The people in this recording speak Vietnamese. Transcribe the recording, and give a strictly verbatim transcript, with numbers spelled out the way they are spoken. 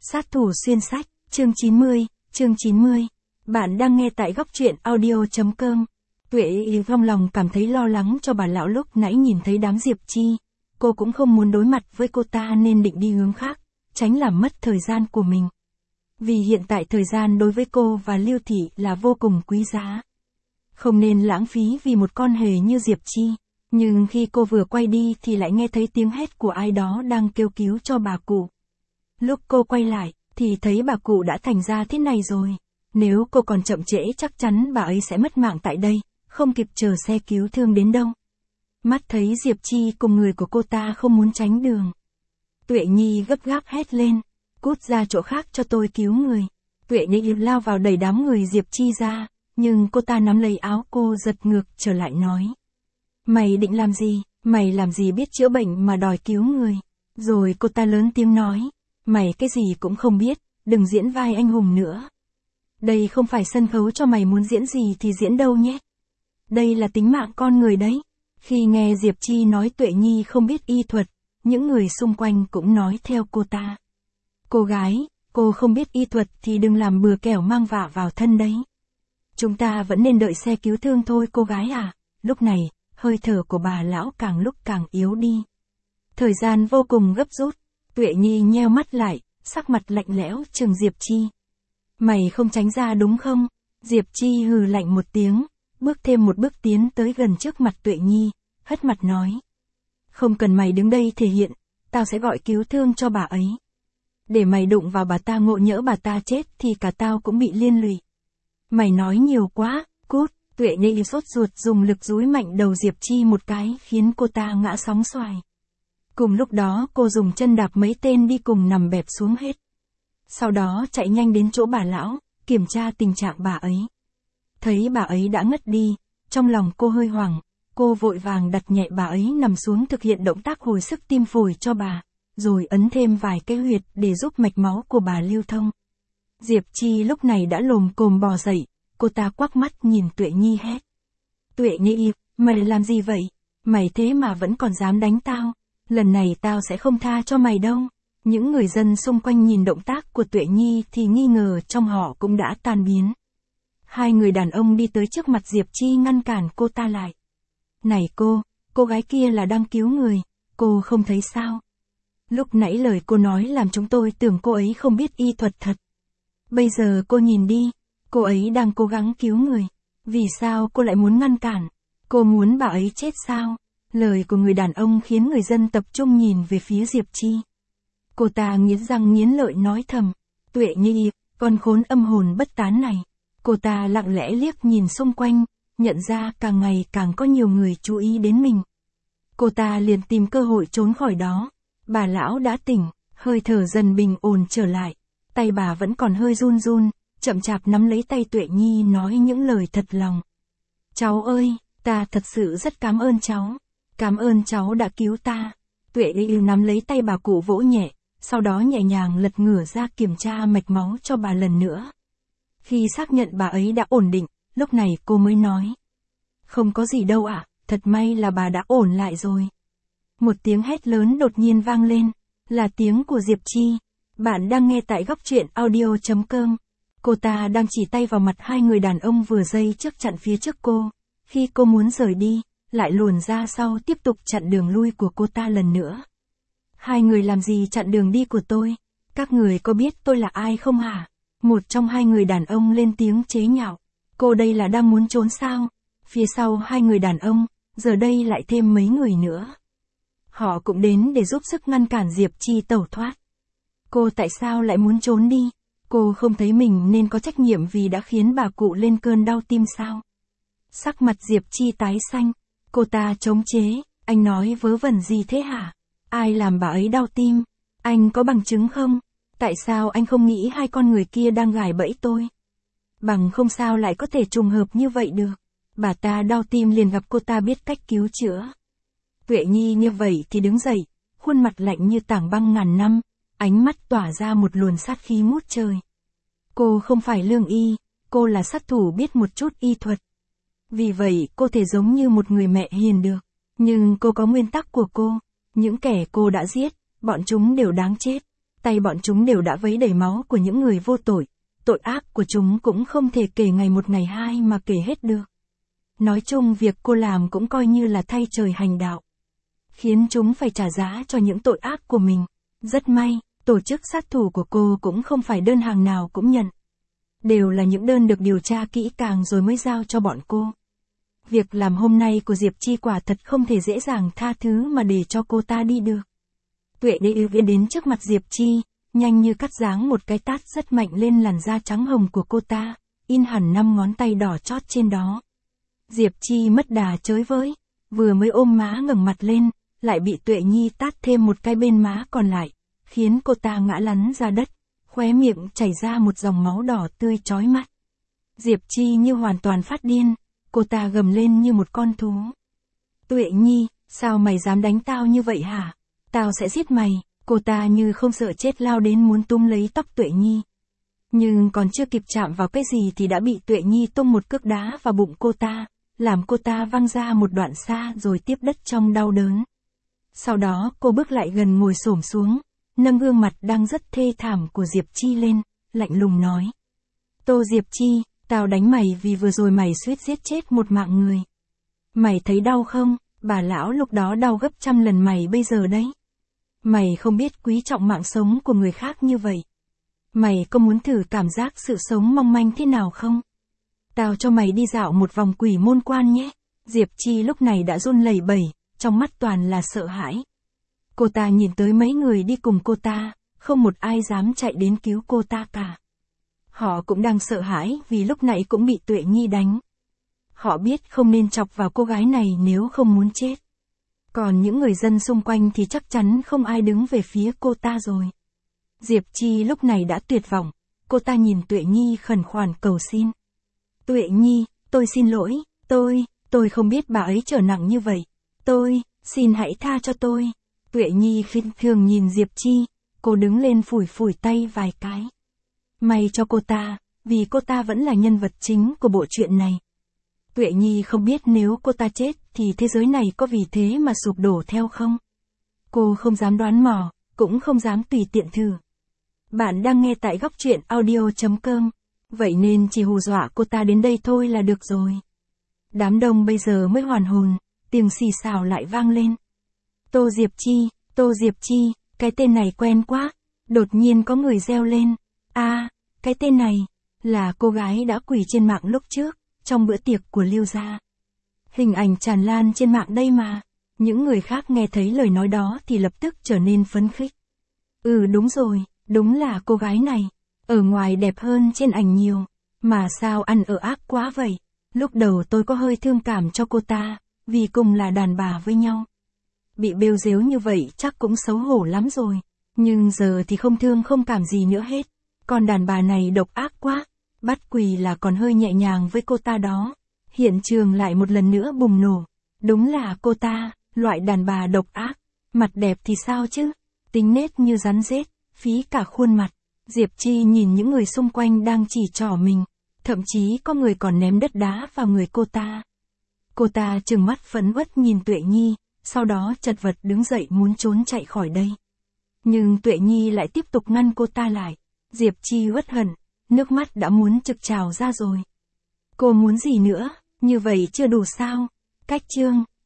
Sát thủ xuyên sách, chương chín mươi, chương chín mươi. Bạn đang nghe tại góc truyện audio.com. Tuệ Y trong lòng cảm thấy lo lắng cho bà lão lúc nãy nhìn thấy đám Diệp Chi. Cô cũng không muốn đối mặt với cô ta nên định đi hướng khác, tránh làm mất thời gian của mình. Vì hiện tại thời gian đối với cô và Lưu Thị là vô cùng quý giá. Không nên lãng phí vì một con hề như Diệp Chi. Nhưng khi cô vừa quay đi thì lại nghe thấy tiếng hét của ai đó đang kêu cứu cho bà cụ. Lúc cô quay lại, thì thấy bà cụ đã thành ra thế này rồi. Nếu cô còn chậm trễ chắc chắn bà ấy sẽ mất mạng tại đây, không kịp chờ xe cứu thương đến đâu. Mắt thấy Diệp Chi cùng người của cô ta không muốn tránh đường. Tuệ Nhi gấp gáp hét lên, cút ra chỗ khác cho tôi cứu người. Tuệ Nhi lao vào đẩy đám người Diệp Chi ra, nhưng cô ta nắm lấy áo cô giật ngược trở lại nói. Mày định làm gì, mày làm gì biết chữa bệnh mà đòi cứu người. Rồi cô ta lớn tiếng nói. Mày cái gì cũng không biết, đừng diễn vai anh hùng nữa. Đây không phải sân khấu cho mày muốn diễn gì thì diễn đâu nhé. Đây là tính mạng con người đấy. Khi nghe Diệp Chi nói Tuệ Nhi không biết y thuật, những người xung quanh cũng nói theo cô ta. Cô gái, cô không biết y thuật thì đừng làm bừa kẻo mang vạ vào thân đấy. Chúng ta vẫn nên đợi xe cứu thương thôi cô gái à. Lúc này, hơi thở của bà lão càng lúc càng yếu đi. Thời gian vô cùng gấp rút. Tuệ Nhi nheo mắt lại, sắc mặt lạnh lẽo trừng Diệp Chi. Mày không tránh ra đúng không? Diệp Chi hừ lạnh một tiếng, bước thêm một bước tiến tới gần trước mặt Tuệ Nhi, hất mặt nói. Không cần mày đứng đây thể hiện, tao sẽ gọi cứu thương cho bà ấy. Để mày đụng vào bà ta ngộ nhỡ bà ta chết thì cả tao cũng bị liên lụy. Mày nói nhiều quá, cút. Tuệ Nhi sốt ruột dùng lực dúi mạnh đầu Diệp Chi một cái khiến cô ta ngã sóng xoài. Cùng lúc đó cô dùng chân đạp mấy tên đi cùng nằm bẹp xuống hết. Sau đó chạy nhanh đến chỗ bà lão, kiểm tra tình trạng bà ấy. Thấy bà ấy đã ngất đi, trong lòng cô hơi hoảng, cô vội vàng đặt nhẹ bà ấy nằm xuống thực hiện động tác hồi sức tim phổi cho bà, rồi ấn thêm vài cái huyệt để giúp mạch máu của bà lưu thông. Diệp Chi lúc này đã lồm cồm bò dậy, cô ta quắc mắt nhìn Tuệ Nhi hét. Tuệ Nhi, mày làm gì vậy? Mày thế mà vẫn còn dám đánh tao. Lần này tao sẽ không tha cho mày đâu. Những người dân xung quanh nhìn động tác của Tuệ Nhi thì nghi ngờ trong họ cũng đã tan biến. Hai người đàn ông đi tới trước mặt Diệp Chi ngăn cản cô ta lại. Này cô, cô gái kia là đang cứu người, cô không thấy sao? Lúc nãy lời cô nói làm chúng tôi tưởng cô ấy không biết y thuật thật. Bây giờ cô nhìn đi, cô ấy đang cố gắng cứu người. Vì sao cô lại muốn ngăn cản? Cô muốn bà ấy chết sao? Lời của người đàn ông khiến người dân tập trung nhìn về phía Diệp Chi. Cô ta nghiến răng nghiến lợi nói thầm. Tuệ Nhi, con khốn âm hồn bất tán này. Cô ta lặng lẽ liếc nhìn xung quanh, nhận ra càng ngày càng có nhiều người chú ý đến mình. Cô ta liền tìm cơ hội trốn khỏi đó. Bà lão đã tỉnh, hơi thở dần bình ổn trở lại. Tay bà vẫn còn hơi run run, chậm chạp nắm lấy tay Tuệ Nhi nói những lời thật lòng. Cháu ơi, ta thật sự rất cảm ơn cháu. Cảm ơn cháu đã cứu ta. Tuệ Y nắm lấy tay bà cụ vỗ nhẹ, sau đó nhẹ nhàng lật ngửa ra kiểm tra mạch máu cho bà lần nữa. Khi xác nhận bà ấy đã ổn định, lúc này cô mới nói. Không có gì đâu ạ, à, thật may là bà đã ổn lại rồi. Một tiếng hét lớn đột nhiên vang lên, là tiếng của Diệp Chi. Bạn đang nghe tại góc truyện audio.com. Cô ta đang chỉ tay vào mặt hai người đàn ông vừa giây trước chặn phía trước cô. Khi cô muốn rời đi, lại luồn ra sau tiếp tục chặn đường lui của cô ta lần nữa. Hai người làm gì chặn đường đi của tôi? Các người có biết tôi là ai không hả? Một trong hai người đàn ông lên tiếng chế nhạo. Cô đây là đang muốn trốn sao? Phía sau hai người đàn ông, giờ đây lại thêm mấy người nữa. Họ cũng đến để giúp sức ngăn cản Diệp Chi tẩu thoát. Cô tại sao lại muốn trốn đi? Cô không thấy mình nên có trách nhiệm vì đã khiến bà cụ lên cơn đau tim sao? Sắc mặt Diệp Chi tái xanh. Cô ta chống chế, anh nói vớ vẩn gì thế hả? Ai làm bà ấy đau tim? Anh có bằng chứng không? Tại sao anh không nghĩ hai con người kia đang gài bẫy tôi? Bằng không sao lại có thể trùng hợp như vậy được. Bà ta đau tim liền gặp cô ta biết cách cứu chữa. Tuệ Nhi như vậy thì đứng dậy, khuôn mặt lạnh như tảng băng ngàn năm, ánh mắt tỏa ra một luồng sát khí ngút trời. Cô không phải lương y, cô là sát thủ biết một chút y thuật. Vì vậy cô thể giống như một người mẹ hiền được. Nhưng cô có nguyên tắc của cô. Những kẻ cô đã giết, bọn chúng đều đáng chết. tay bọn chúng đều đã vấy đầy máu của những người vô tội, tội ác của chúng cũng không thể kể ngày một ngày hai mà kể hết được. Nói chung việc cô làm cũng coi như là thay trời hành đạo, khiến chúng phải trả giá cho những tội ác của mình. Rất may, tổ chức sát thủ của cô cũng không phải đơn hàng nào cũng nhận. Đều là những đơn được điều tra kỹ càng rồi mới giao cho bọn cô. Việc làm hôm nay của Diệp Chi quả thật không thể dễ dàng tha thứ mà để cho cô ta đi được. Tuệ Đế yêu đến trước mặt Diệp Chi, nhanh như cắt giáng một cái tát rất mạnh lên làn da trắng hồng của cô ta, in hẳn năm ngón tay đỏ chót trên đó. Diệp Chi mất đà chới với, vừa mới ôm má ngẩng mặt lên, lại bị Tuệ Nhi tát thêm một cái bên má còn lại, khiến cô ta ngã lăn ra đất, khóe miệng chảy ra một dòng máu đỏ tươi chói mắt. Diệp Chi như hoàn toàn phát điên, cô ta gầm lên như một con thú. Tuệ Nhi, sao mày dám đánh tao như vậy hả? Tao sẽ giết mày. Cô ta như không sợ chết lao đến muốn túm lấy tóc Tuệ Nhi. Nhưng còn chưa kịp chạm vào cái gì thì đã bị Tuệ Nhi tung một cước đá vào bụng cô ta, làm cô ta văng ra một đoạn xa rồi tiếp đất trong đau đớn. Sau đó cô bước lại gần ngồi xổm xuống, nâng gương mặt đang rất thê thảm của Diệp Chi lên, lạnh lùng nói. Tô Diệp Chi, tao đánh mày vì vừa rồi mày suýt giết chết một mạng người. Mày thấy đau không? Bà lão lúc đó đau gấp trăm lần mày bây giờ đấy. Mày không biết quý trọng mạng sống của người khác như vậy. Mày có muốn thử cảm giác sự sống mong manh thế nào không? Tao cho mày đi dạo một vòng quỷ môn quan nhé. Diệp Chi lúc này đã run lẩy bẩy, trong mắt toàn là sợ hãi. Cô ta nhìn tới mấy người đi cùng cô ta, không một ai dám chạy đến cứu cô ta cả. Họ cũng đang sợ hãi vì lúc nãy cũng bị Tuệ Nhi đánh. Họ biết không nên chọc vào cô gái này nếu không muốn chết. Còn những người dân xung quanh thì chắc chắn không ai đứng về phía cô ta rồi. Diệp Chi lúc này đã tuyệt vọng, cô ta nhìn Tuệ Nhi khẩn khoản cầu xin. Tuệ Nhi, tôi xin lỗi, tôi, tôi không biết bà ấy trở nặng như vậy. Tôi, xin hãy tha cho tôi. Tuệ Nhi khinh thường nhìn Diệp Chi, cô đứng lên phủi phủi tay vài cái. May cho cô ta, vì cô ta vẫn là nhân vật chính của bộ truyện này. Tuệ Nhi không biết nếu cô ta chết thì thế giới này có vì thế mà sụp đổ theo không? Cô không dám đoán mò, cũng không dám tùy tiện thử. Bạn đang nghe tại góc truyện audio chấm com, vậy nên chỉ hù dọa cô ta đến đây thôi là được rồi. Đám đông bây giờ mới hoàn hồn, tiếng xì xào lại vang lên. Tô Diệp Chi, Tô Diệp Chi, cái tên này quen quá. Đột nhiên có người reo lên. A, à, cái tên này, là cô gái đã quỳ trên mạng lúc trước, trong bữa tiệc của Lưu gia. Hình ảnh tràn lan trên mạng đây mà. Những người khác nghe thấy lời nói đó thì lập tức trở nên phấn khích. Ừ đúng rồi, đúng là cô gái này. Ở ngoài đẹp hơn trên ảnh nhiều. Mà sao ăn ở ác quá vậy? Lúc đầu tôi có hơi thương cảm cho cô ta, vì cùng là đàn bà với nhau. Bị bêu dếu như vậy chắc cũng xấu hổ lắm rồi. Nhưng giờ thì không thương không cảm gì nữa hết. Còn đàn bà này độc ác quá. Bắt quỳ là còn hơi nhẹ nhàng với cô ta đó. Hiện trường lại một lần nữa bùng nổ. Đúng là cô ta, loại đàn bà độc ác. Mặt đẹp thì sao chứ? Tính nết như rắn rết, phí cả khuôn mặt. Diệp Chi nhìn những người xung quanh đang chỉ trỏ mình. Thậm chí có người còn ném đất đá vào người cô ta. Cô ta trừng mắt phẫn uất nhìn Tuệ Nhi, sau đó chật vật đứng dậy muốn trốn chạy khỏi đây. Nhưng Tuệ Nhi lại tiếp tục ngăn cô ta lại. Diệp Chi uất hận, nước mắt đã muốn trực trào ra rồi. Cô muốn gì nữa, như vậy chưa đủ sao? Cách chương